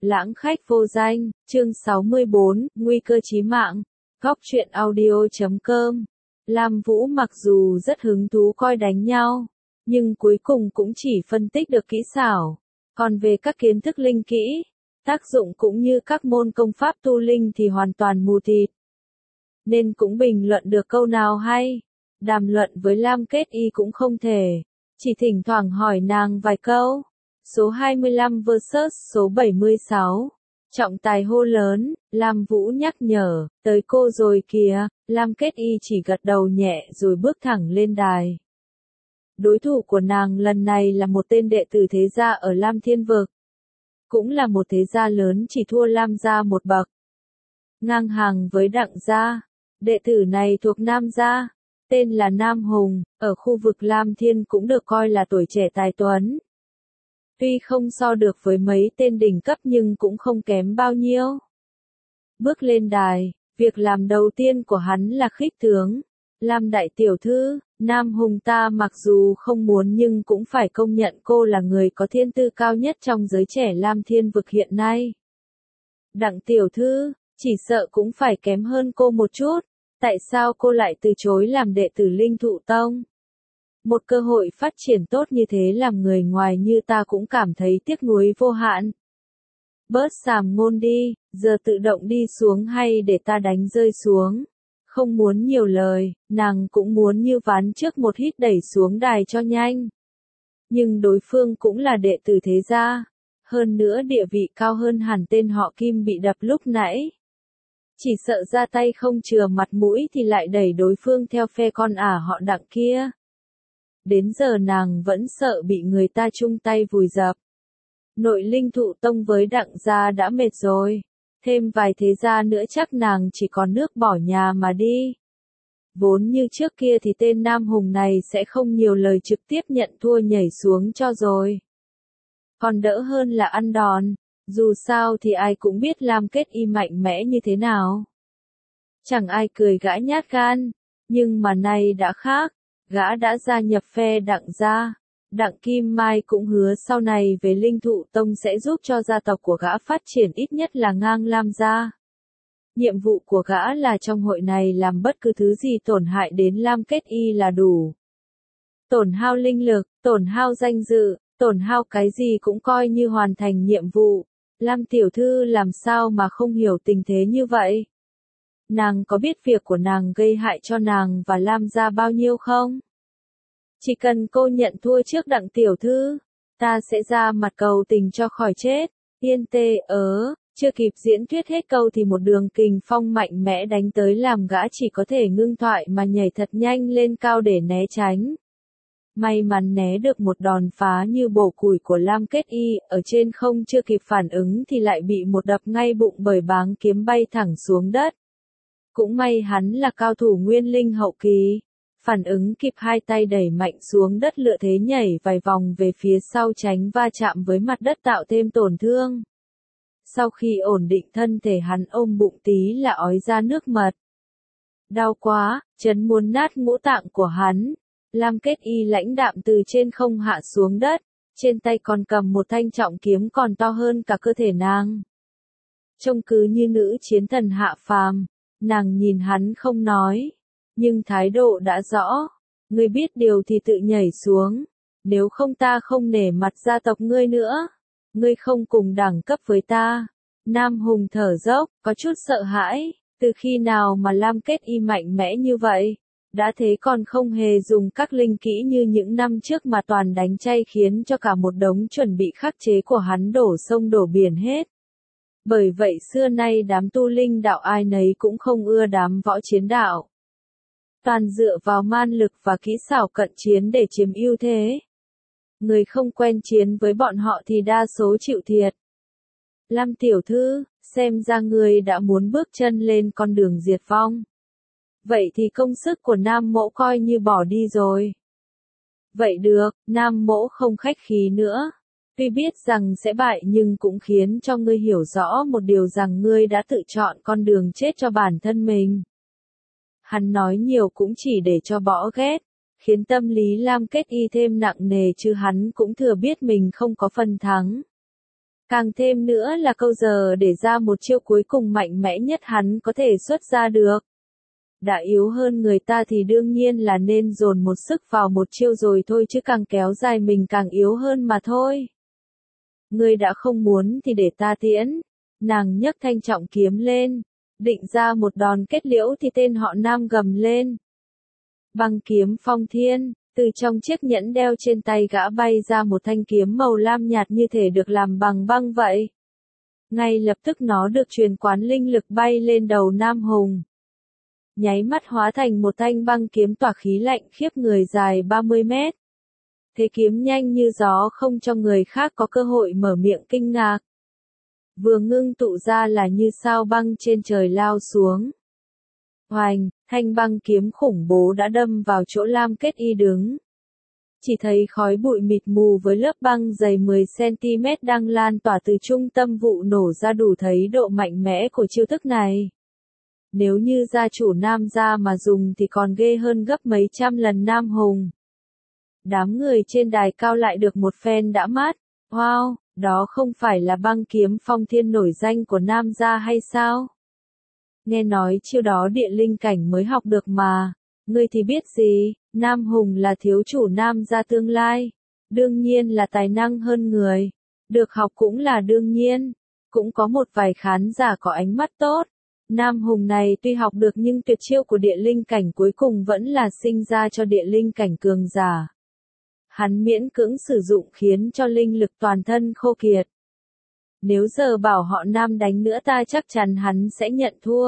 Lãng khách vô danh, chương 64, nguy cơ chí mạng. Góc truyện audio.com. Lam Vũ mặc dù rất hứng thú coi đánh nhau, nhưng cuối cùng cũng chỉ phân tích được kỹ xảo. Còn về các kiến thức linh kỹ, tác dụng cũng như các môn công pháp tu linh thì hoàn toàn mù tịt. Nên cũng bình luận được câu nào hay. Đàm luận với Lam Kết Y cũng không thể, chỉ thỉnh thoảng hỏi nàng vài câu. Số 25 vs số 76. Trọng tài hô lớn, Lam Vũ nhắc nhở, tới cô rồi kìa. Lam Kết Y chỉ gật đầu nhẹ rồi bước thẳng lên đài. Đối thủ của nàng lần này là một tên đệ tử thế gia ở Lam Thiên Vực. Cũng là một thế gia lớn, chỉ thua Lam gia một bậc. Ngang hàng với Đặng gia. Đệ tử này thuộc Nam gia, tên là Nam Hùng, ở khu vực Lam Thiên cũng được coi là tuổi trẻ tài tuấn. Tuy không so được với mấy tên đỉnh cấp nhưng cũng không kém bao nhiêu. Bước lên đài, việc làm đầu tiên của hắn là khích tướng. Lam đại tiểu thư, Nam Hùng ta mặc dù không muốn nhưng cũng phải công nhận cô là người có thiên tư cao nhất trong giới trẻ Lam Thiên Vực hiện nay. Đặng tiểu thư, chỉ sợ cũng phải kém hơn cô một chút. Tại sao cô lại từ chối làm đệ tử Linh Thụ Tông? Một cơ hội phát triển tốt như thế làm người ngoài như ta cũng cảm thấy tiếc nuối vô hạn. Bớt sàm ngôn đi, giờ tự động đi xuống hay để ta đánh rơi xuống. Không muốn nhiều lời, nàng cũng muốn như ván trước một hít đẩy xuống đài cho nhanh. Nhưng đối phương cũng là đệ tử thế gia, hơn nữa địa vị cao hơn hẳn tên họ Kim bị đập lúc nãy. Chỉ sợ ra tay không chừa mặt mũi thì lại đẩy đối phương theo phe con ả họ Đặng kia. Đến giờ nàng vẫn sợ bị người ta chung tay vùi dập. Nội Linh Thụ Tông với Đặng gia đã mệt rồi, thêm vài thế gia nữa chắc nàng chỉ còn nước bỏ nhà mà đi. Vốn như trước kia thì tên Nam Hùng này sẽ không nhiều lời trực tiếp nhận thua nhảy xuống cho rồi. Còn đỡ hơn là ăn đòn, dù sao thì ai cũng biết Lam Kết Y mạnh mẽ như thế nào. Chẳng ai cười gã nhát gan, nhưng mà nay đã khác. Gã đã gia nhập phe Đặng gia. Đặng Kim Mai cũng hứa sau này về Linh Thụ Tông sẽ giúp cho gia tộc của gã phát triển ít nhất là ngang Lam gia. Nhiệm vụ của gã là trong hội này làm bất cứ thứ gì tổn hại đến Lam Kết Y là đủ. Tổn hao linh lực, tổn hao danh dự, tổn hao cái gì cũng coi như hoàn thành nhiệm vụ. Lam tiểu thư làm sao mà không hiểu tình thế như vậy? Nàng có biết việc của nàng gây hại cho nàng và Lam gia bao nhiêu không? Chỉ cần cô nhận thua trước Đặng tiểu thư, ta sẽ ra mặt cầu tình cho khỏi chết. Yên tê chưa kịp diễn thuyết hết câu thì một đường kình phong mạnh mẽ đánh tới làm gã chỉ có thể ngưng thoại mà nhảy thật nhanh lên cao để né tránh. May mắn né được một đòn phá như bổ củi của Lam Kết Y, ở trên không chưa kịp phản ứng thì lại bị một đập ngay bụng bởi báng kiếm bay thẳng xuống đất. Cũng may hắn là cao thủ nguyên linh hậu kỳ, phản ứng kịp hai tay đẩy mạnh xuống đất lựa thế nhảy vài vòng về phía sau tránh va chạm với mặt đất tạo thêm tổn thương. Sau khi ổn định thân thể hắn ôm bụng tí là ói ra nước mật. Đau quá, chấn muốn nát ngũ tạng của hắn. Lam Kết Y lãnh đạm từ trên không hạ xuống đất, trên tay còn cầm một thanh trọng kiếm còn to hơn cả cơ thể nàng. Trông cứ như nữ chiến thần hạ phàm, nàng nhìn hắn không nói, nhưng thái độ đã rõ. Ngươi biết điều thì tự nhảy xuống, nếu không ta không nể mặt gia tộc ngươi nữa. Ngươi không cùng đẳng cấp với ta. Nam Hùng thở dốc, có chút sợ hãi, từ khi nào mà Lam Kết Y mạnh mẽ như vậy? Đã thế còn không hề dùng các linh kỹ như những năm trước mà toàn đánh chay khiến cho cả một đống chuẩn bị khắc chế của hắn đổ sông đổ biển hết. Bởi vậy xưa nay đám tu linh đạo ai nấy cũng không ưa đám võ chiến đạo. Toàn dựa vào man lực và kỹ xảo cận chiến để chiếm ưu thế. Người không quen chiến với bọn họ thì đa số chịu thiệt. Lam tiểu thư, xem ra người đã muốn bước chân lên con đường diệt vong. Vậy thì công sức của Nam mỗ coi như bỏ đi rồi. Vậy được, Nam mỗ không khách khí nữa. Tuy biết rằng sẽ bại nhưng cũng khiến cho ngươi hiểu rõ một điều rằng ngươi đã tự chọn con đường chết cho bản thân mình. Hắn nói nhiều cũng chỉ để cho bỏ ghét, khiến tâm lý Lam Kết Y thêm nặng nề chứ hắn cũng thừa biết mình không có phần thắng. Càng thêm nữa là câu giờ để ra một chiêu cuối cùng mạnh mẽ nhất hắn có thể xuất ra được. Đã yếu hơn người ta thì đương nhiên là nên dồn một sức vào một chiêu rồi thôi chứ càng kéo dài mình càng yếu hơn mà thôi. Ngươi đã không muốn thì để ta tiễn. Nàng nhấc thanh trọng kiếm lên, định ra một đòn kết liễu thì tên họ Nam gầm lên. Băng kiếm phong thiên, từ trong chiếc nhẫn đeo trên tay gã bay ra một thanh kiếm màu lam nhạt như thể được làm bằng băng vậy. Ngay lập tức nó được truyền quán linh lực bay lên đầu Nam Hùng. Nháy mắt hóa thành một thanh băng kiếm tỏa khí lạnh khiếp người dài 30 mét. Thế kiếm nhanh như gió không cho người khác có cơ hội mở miệng kinh ngạc. Vừa ngưng tụ ra là như sao băng trên trời lao xuống. Hoành, thanh băng kiếm khủng bố đã đâm vào chỗ Lam Kết Y đứng. Chỉ thấy khói bụi mịt mù với lớp băng dày 10 cm đang lan tỏa từ trung tâm vụ nổ ra đủ thấy độ mạnh mẽ của chiêu thức này. Nếu như gia chủ Nam gia mà dùng thì còn ghê hơn gấp mấy trăm lần Nam Hùng. Đám người trên đài cao lại được một phen đã mát. Wow, đó không phải là băng kiếm phong thiên nổi danh của Nam gia hay sao? Nghe nói chiêu đó địa linh cảnh mới học được mà. Ngươi thì biết gì, Nam Hùng là thiếu chủ Nam gia tương lai. Đương nhiên là tài năng hơn người. Được học cũng là đương nhiên. Cũng có một vài khán giả có ánh mắt tốt. Nam Hùng này tuy học được nhưng tuyệt chiêu của địa linh cảnh cuối cùng vẫn là sinh ra cho địa linh cảnh cường giả. Hắn miễn cưỡng sử dụng khiến cho linh lực toàn thân khô kiệt. Nếu giờ bảo họ Nam đánh nữa ta chắc chắn hắn sẽ nhận thua.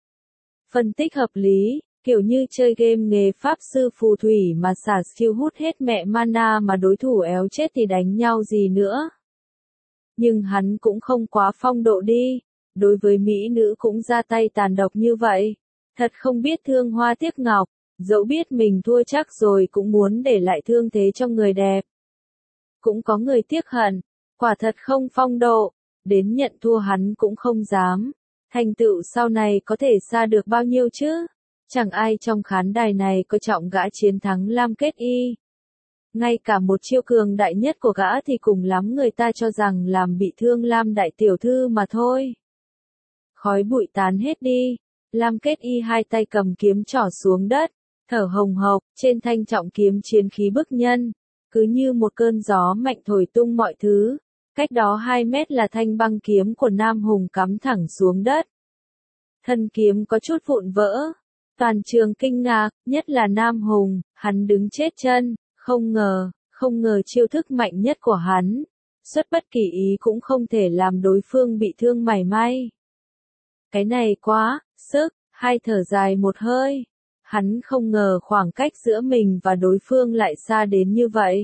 Phân tích hợp lý, kiểu như chơi game nghề pháp sư phù thủy mà xả skill hút hết mẹ mana mà đối thủ éo chết thì đánh nhau gì nữa. Nhưng hắn cũng không quá phong độ đi. Đối với mỹ nữ cũng ra tay tàn độc như vậy. Thật không biết thương hoa tiếc ngọc, dẫu biết mình thua chắc rồi cũng muốn để lại thương thế cho người đẹp. Cũng có người tiếc hận, quả thật không phong độ, đến nhận thua hắn cũng không dám. Thành tựu sau này có thể xa được bao nhiêu chứ? Chẳng ai trong khán đài này coi trọng gã chiến thắng Lam Kết Y. Ngay cả một chiêu cường đại nhất của gã thì cùng lắm người ta cho rằng làm bị thương Lam đại tiểu thư mà thôi. Khói bụi tán hết đi, Lam Kết Y hai tay cầm kiếm trỏ xuống đất, thở hồng hộc, trên thanh trọng kiếm chiến khí bức nhân, cứ như một cơn gió mạnh thổi tung mọi thứ. Cách đó 2 mét là thanh băng kiếm của Nam Hùng cắm thẳng xuống đất. Thân kiếm có chút vụn vỡ, toàn trường kinh ngạc, nhất là Nam Hùng, hắn đứng chết chân, không ngờ chiêu thức mạnh nhất của hắn, xuất bất kỳ ý cũng không thể làm đối phương bị thương mảy may. Cái này quá, sức, hai thở dài một hơi. Hắn không ngờ khoảng cách giữa mình và đối phương lại xa đến như vậy.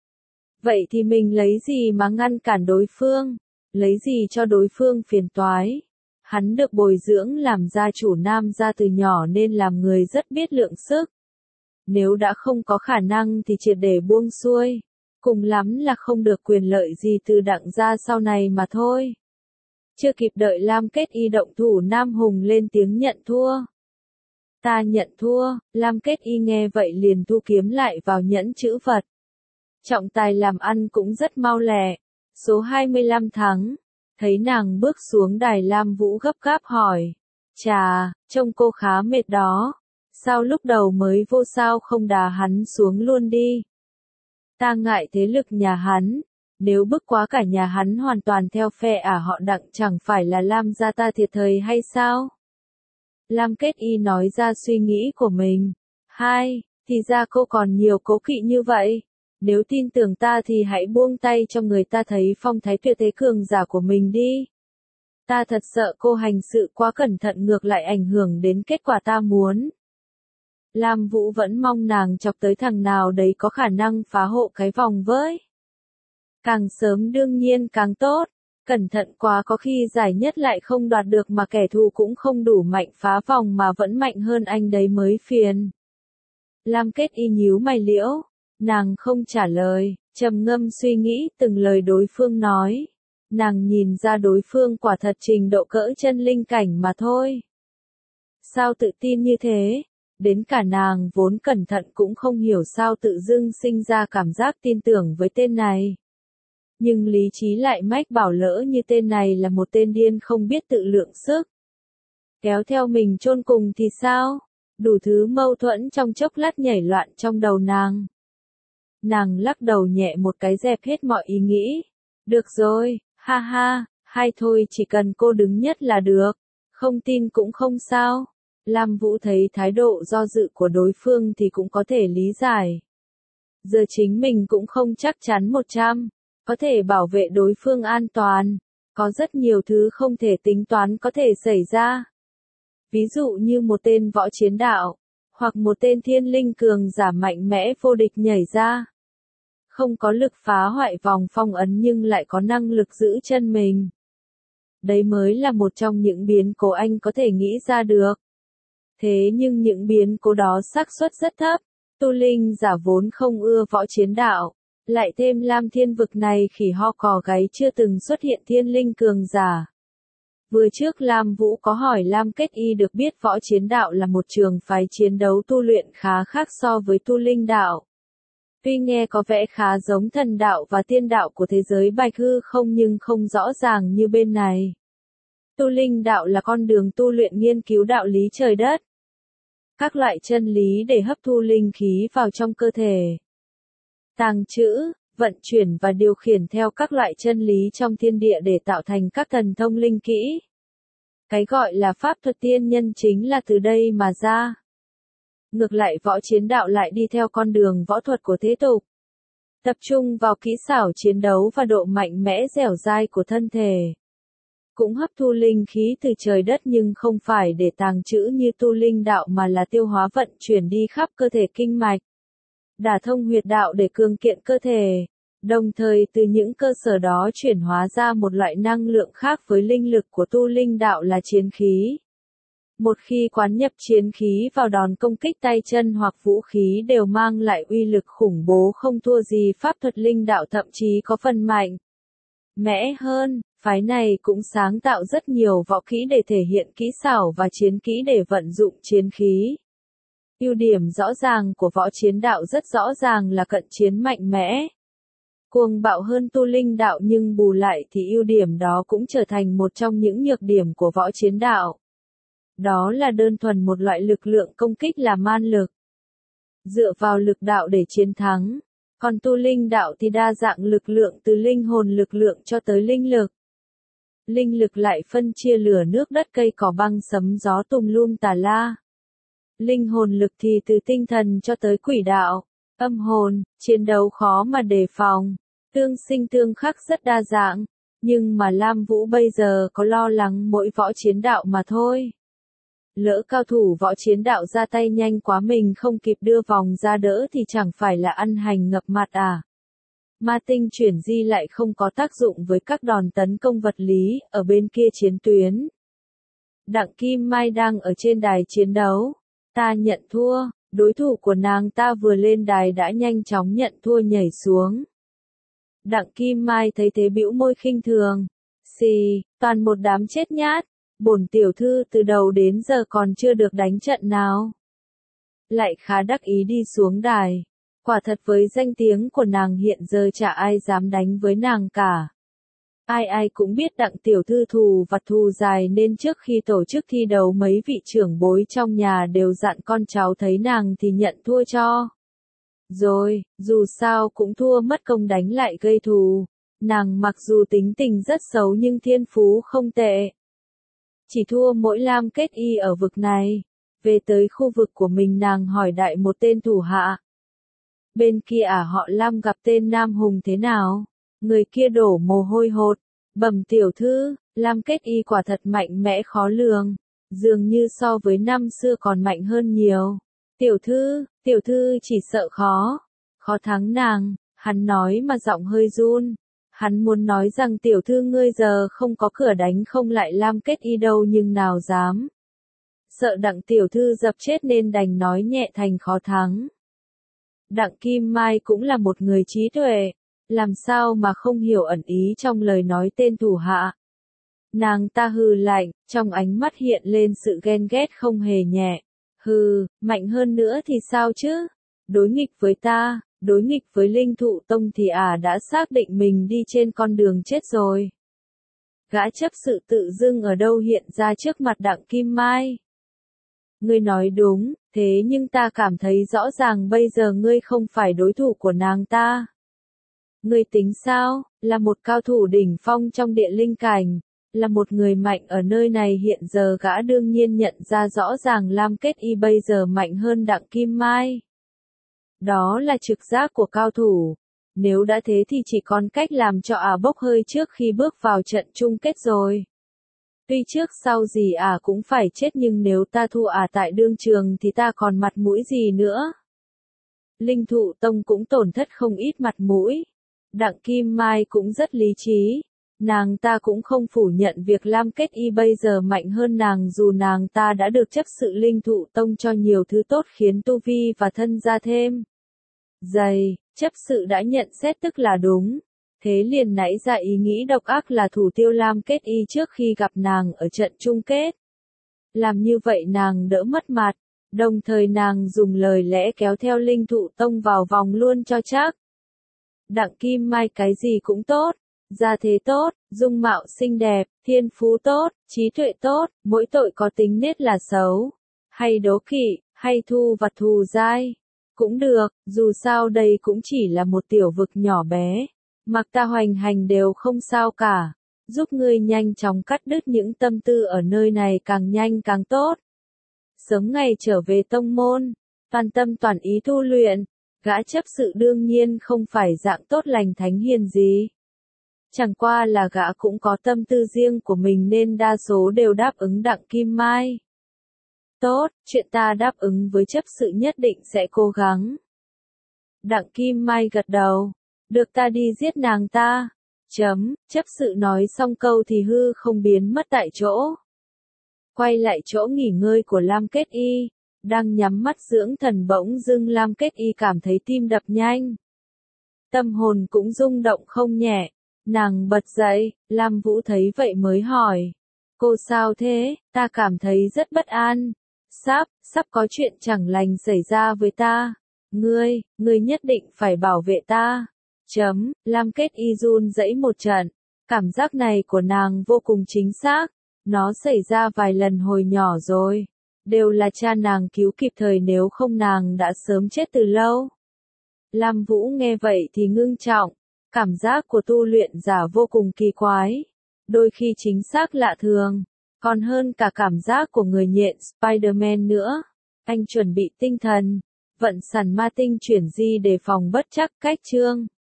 Vậy thì mình lấy gì mà ngăn cản đối phương? Lấy gì cho đối phương phiền toái? Hắn được bồi dưỡng làm gia chủ Nam gia từ nhỏ nên làm người rất biết lượng sức. Nếu đã không có khả năng thì triệt để buông xuôi. Cùng lắm là không được quyền lợi gì từ Đặng gia sau này mà thôi. Chưa kịp đợi Lam Kết Y động thủ Nam Hùng lên tiếng nhận thua. Ta nhận thua, Lam Kết Y nghe vậy liền thu kiếm lại vào nhẫn chữ vật. Trọng tài làm ăn cũng rất mau lẹ. Số 25 thắng. Thấy nàng bước xuống đài Lam Vũ gấp gáp hỏi. Chà, trông cô khá mệt đó. Sao lúc đầu mới vô sao không đá hắn xuống luôn đi? Ta ngại thế lực nhà hắn. Nếu bức quá cả nhà hắn hoàn toàn theo phe họ Đặng chẳng phải là Lam gia ta thiệt thòi hay sao? Lam Kết Y nói ra suy nghĩ của mình. Thì ra cô còn nhiều cố kỵ như vậy. Nếu tin tưởng ta thì hãy buông tay cho người ta thấy phong thái tuyệt thế cường giả của mình đi. Ta thật sợ cô hành sự quá cẩn thận ngược lại ảnh hưởng đến kết quả ta muốn. Lam Vũ vẫn mong nàng chọc tới thằng nào đấy có khả năng phá hộ cái vòng với. Càng sớm đương nhiên càng tốt. Cẩn thận quá có khi giải nhất lại không đoạt được mà kẻ thù cũng không đủ mạnh phá vòng mà vẫn mạnh hơn anh đấy mới phiền. Lam Kết Y nhíu mày liễu. Nàng không trả lời, trầm ngâm suy nghĩ từng lời đối phương nói. Nàng nhìn ra đối phương quả thật trình độ cỡ chân linh cảnh mà thôi. Sao tự tin như thế? Đến cả nàng vốn cẩn thận cũng không hiểu sao tự dưng sinh ra cảm giác tin tưởng với tên này. Nhưng lý trí lại mách bảo lỡ như tên này là một tên điên không biết tự lượng sức. Kéo theo mình chôn cùng thì sao? Đủ thứ mâu thuẫn trong chốc lát nhảy loạn trong đầu nàng. Nàng lắc đầu nhẹ một cái dẹp hết mọi ý nghĩ. Được rồi, ha ha, hay thôi chỉ cần cô đứng nhất là được. Không tin cũng không sao. Lam Vũ thấy thái độ do dự của đối phương thì cũng có thể lý giải. Giờ chính mình cũng không chắc chắn 100, có thể bảo vệ đối phương an toàn. Có rất nhiều thứ không thể tính toán có thể xảy ra. Ví dụ như một tên võ chiến đạo, hoặc một tên thiên linh cường giả mạnh mẽ vô địch nhảy ra. Không có lực phá hoại vòng phong ấn nhưng lại có năng lực giữ chân mình. Đấy mới là một trong những biến cố anh có thể nghĩ ra được. Thế nhưng những biến cố đó xác suất rất thấp. Tu linh giả vốn không ưa võ chiến đạo. Lại thêm Lam Thiên vực này khỉ ho cò gáy chưa từng xuất hiện thiên linh cường giả. Vừa trước Lam Vũ có hỏi Lam Kết Y được biết võ chiến đạo là một trường phái chiến đấu tu luyện khá khác so với tu linh đạo. Tuy nghe có vẻ khá giống thần đạo và tiên đạo của thế giới bạch hư không nhưng không rõ ràng như bên này. Tu linh đạo là con đường tu luyện nghiên cứu đạo lý trời đất. Các loại chân lý để hấp thu linh khí vào trong cơ thể. Tàng trữ, vận chuyển và điều khiển theo các loại chân lý trong thiên địa để tạo thành các thần thông linh kỹ. Cái gọi là pháp thuật tiên nhân chính là từ đây mà ra. Ngược lại võ chiến đạo lại đi theo con đường võ thuật của thế tục. Tập trung vào kỹ xảo chiến đấu và độ mạnh mẽ dẻo dai của thân thể. Cũng hấp thu linh khí từ trời đất nhưng không phải để tàng trữ như tu linh đạo mà là tiêu hóa vận chuyển đi khắp cơ thể kinh mạch. Đả thông huyệt đạo để cường kiện cơ thể. Đồng thời từ những cơ sở đó chuyển hóa ra một loại năng lượng khác với linh lực của tu linh đạo là chiến khí. Một khi quán nhập chiến khí vào đòn công kích tay chân hoặc vũ khí đều mang lại uy lực khủng bố không thua gì pháp thuật linh đạo thậm chí có phần mạnh mẽ hơn. Phái này cũng sáng tạo rất nhiều võ kỹ để thể hiện kỹ xảo và chiến kỹ để vận dụng chiến khí. Ưu điểm rõ ràng của võ chiến đạo rất rõ ràng là cận chiến mạnh mẽ. Cuồng bạo hơn tu linh đạo nhưng bù lại thì ưu điểm đó cũng trở thành một trong những nhược điểm của võ chiến đạo. Đó là đơn thuần một loại lực lượng công kích là man lực. Dựa vào lực đạo để chiến thắng. Còn tu linh đạo thì đa dạng lực lượng từ linh hồn lực lượng cho tới linh lực. Linh lực lại phân chia lửa nước đất cây cỏ băng sấm gió tùm lum tà la. Linh hồn lực thì từ tinh thần cho tới quỷ đạo, âm hồn, chiến đấu khó mà đề phòng, tương sinh tương khắc rất đa dạng, nhưng mà Lam Vũ bây giờ có lo lắng mỗi võ chiến đạo mà thôi. Lỡ cao thủ võ chiến đạo ra tay nhanh quá mình không kịp đưa vòng ra đỡ thì chẳng phải là ăn hành ngập mặt à. Ma tinh chuyển di lại không có tác dụng với các đòn tấn công vật lý ở bên kia chiến tuyến. Đặng Kim Mai đang ở trên đài chiến đấu. Ta nhận thua, đối thủ của nàng ta vừa lên đài đã nhanh chóng nhận thua nhảy xuống. Đặng Kim Mai thấy thế bĩu môi khinh thường. Xì, toàn một đám chết nhát, bổn tiểu thư từ đầu đến giờ còn chưa được đánh trận nào. Lại khá đắc ý đi xuống đài. Quả thật với danh tiếng của nàng hiện giờ chả ai dám đánh với nàng cả. Ai ai cũng biết đặng tiểu thư thù vặt thù dài nên trước khi tổ chức thi đấu mấy vị trưởng bối trong nhà đều dặn con cháu thấy nàng thì nhận thua cho. Rồi, dù sao cũng thua mất công đánh lại gây thù. Nàng mặc dù tính tình rất xấu nhưng thiên phú không tệ. Chỉ thua mỗi Lam Kết Y ở vực này. Về tới khu vực của mình nàng hỏi đại một tên thủ hạ. Bên kia họ Lam gặp tên Nam Hùng thế nào? Người kia đổ mồ hôi hột. Bẩm tiểu thư, Lam Kết Y quả thật mạnh mẽ khó lường. Dường như so với năm xưa còn mạnh hơn nhiều. Tiểu thư chỉ sợ khó thắng nàng. Hắn nói mà giọng hơi run. Hắn muốn nói rằng tiểu thư ngươi giờ không có cửa đánh không lại Lam Kết Y đâu nhưng nào dám. Sợ đặng tiểu thư dập chết nên đành nói nhẹ thành khó thắng. Đặng Kim Mai cũng là một người trí tuệ. Làm sao mà không hiểu ẩn ý trong lời nói tên thủ hạ. Nàng ta hừ lạnh, trong ánh mắt hiện lên sự ghen ghét không hề nhẹ. Hừ, mạnh hơn nữa thì sao chứ? Đối nghịch với ta, đối nghịch với Linh Thụ Tông thì đã xác định mình đi trên con đường chết rồi. Gã chấp sự tự dưng ở đâu hiện ra trước mặt Đặng Kim Mai. Ngươi nói đúng, thế nhưng ta cảm thấy rõ ràng bây giờ ngươi không phải đối thủ của nàng ta. Ngươi tính sao, là một cao thủ đỉnh phong trong địa linh cảnh, là một người mạnh ở nơi này hiện giờ gã đương nhiên nhận ra rõ ràng Lam Kết Y bây giờ mạnh hơn Đặng Kim Mai. Đó là trực giác của cao thủ. Nếu đã thế thì chỉ còn cách làm cho bốc hơi trước khi bước vào trận chung kết rồi. Tuy trước sau gì cũng phải chết nhưng nếu ta thua tại đương trường thì ta còn mặt mũi gì nữa. Linh Thụ Tông cũng tổn thất không ít mặt mũi. Đặng Kim Mai cũng rất lý trí. Nàng ta cũng không phủ nhận việc Lam Kết Y bây giờ mạnh hơn nàng dù nàng ta đã được chấp sự Linh Thụ Tông cho nhiều thứ tốt khiến tu vi và thân gia thêm dày, chấp sự đã nhận xét tức là đúng. Thế liền nảy ra ý nghĩ độc ác là thủ tiêu Lam Kết Y trước khi gặp nàng ở trận chung kết. Làm như vậy nàng đỡ mất mặt, đồng thời nàng dùng lời lẽ kéo theo Linh Thụ Tông vào vòng luôn cho chắc. Đặng Kim Mai cái gì cũng tốt, gia thế tốt, dung mạo xinh đẹp, thiên phú tốt, trí tuệ tốt, mỗi tội có tính nết là xấu, hay đố kỵ, hay thu vặt thù dai. Cũng được, dù sao đây cũng chỉ là một tiểu vực nhỏ bé. Mặc ta hoành hành đều không sao cả. Giúp ngươi nhanh chóng cắt đứt những tâm tư ở nơi này càng nhanh càng tốt. Sớm ngày trở về tông môn, toàn tâm toàn ý tu luyện. Gã chấp sự đương nhiên không phải dạng tốt lành thánh hiền gì. Chẳng qua là gã cũng có tâm tư riêng của mình nên đa số đều đáp ứng Đặng Kim Mai. Tốt, chuyện ta đáp ứng với chấp sự nhất định sẽ cố gắng. Đặng Kim Mai gật đầu. Được, ta đi giết nàng ta. Chấp sự nói xong câu thì hư không biến mất tại chỗ. Quay lại chỗ nghỉ ngơi của Lam Kết Y. Đang nhắm mắt dưỡng thần bỗng dưng Lam Kết Y cảm thấy tim đập nhanh. Tâm hồn cũng rung động không nhẹ. Nàng bật dậy, Lam Vũ thấy vậy mới hỏi. Cô sao thế, ta cảm thấy rất bất an. Sắp có chuyện chẳng lành xảy ra với ta. Ngươi nhất định phải bảo vệ ta. Lam Kết Y run rẩy một trận. Cảm giác này của nàng vô cùng chính xác. Nó xảy ra vài lần hồi nhỏ rồi. Đều là cha nàng cứu kịp thời nếu không nàng đã sớm chết từ lâu. Lam Vũ nghe vậy thì ngưng trọng. Cảm giác của tu luyện giả vô cùng kỳ quái. Đôi khi chính xác lạ thường. Còn hơn cả cảm giác của người nhện Spider-Man nữa. Anh chuẩn bị tinh thần. Vận sản ma tinh chuyển di đề phòng bất trắc cách chương.